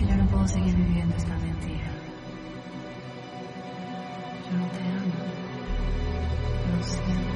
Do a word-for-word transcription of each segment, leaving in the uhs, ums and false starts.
que yo no puedo seguir viviendo esta mentira. Yo no te amo. Lo siento.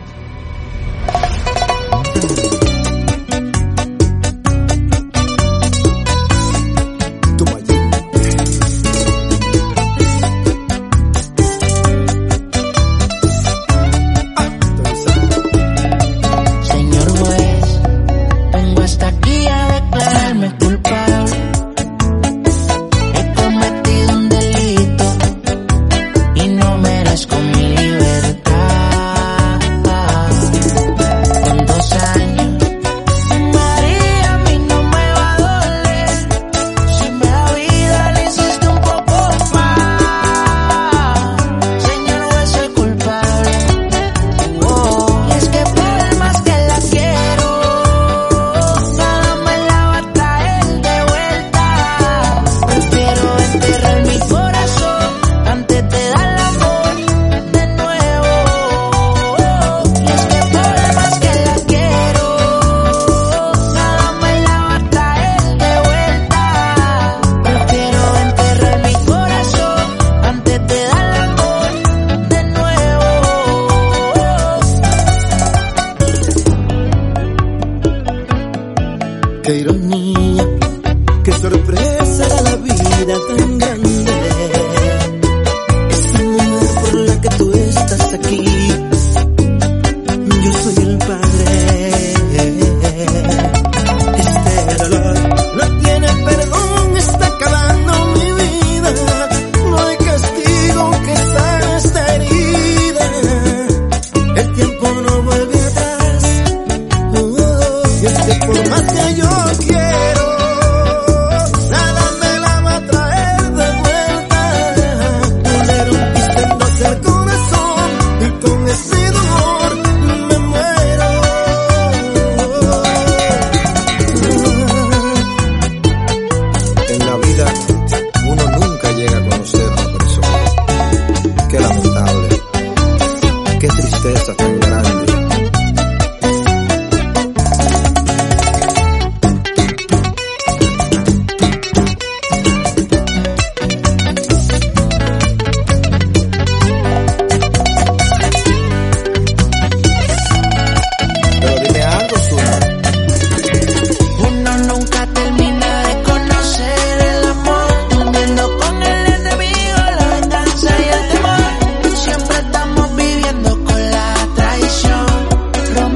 Qué ironía, qué sorpresa da la vida tan grande. Esa mujer por la que tú estás aquí, yo soy el padre. Este dolor no tiene perdón, está acabando mi vida. No hay castigo que sane esta herida. El tiempo no vuelve atrás. Oh, y es que por más que yo quiero, nada me la va a traer de vuelta. Tú le rompiste en dos el corazón y con ese dolor me muero. En la vida uno nunca llega a conocer a una persona. Qué lamentable, qué tristeza tan grande.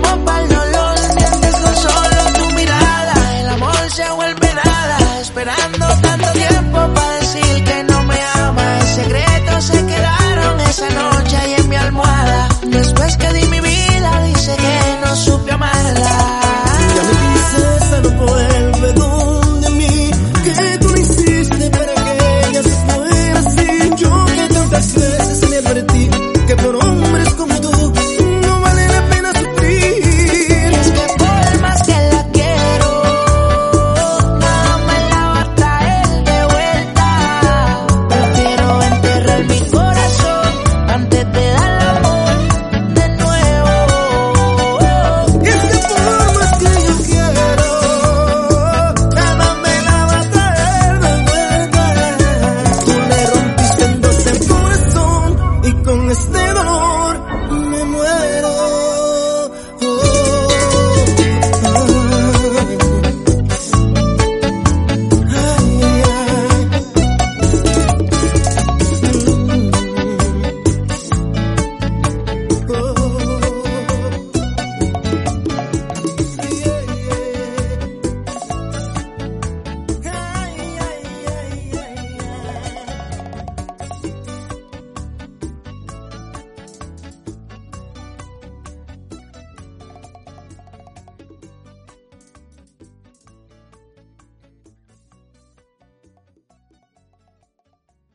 Esperando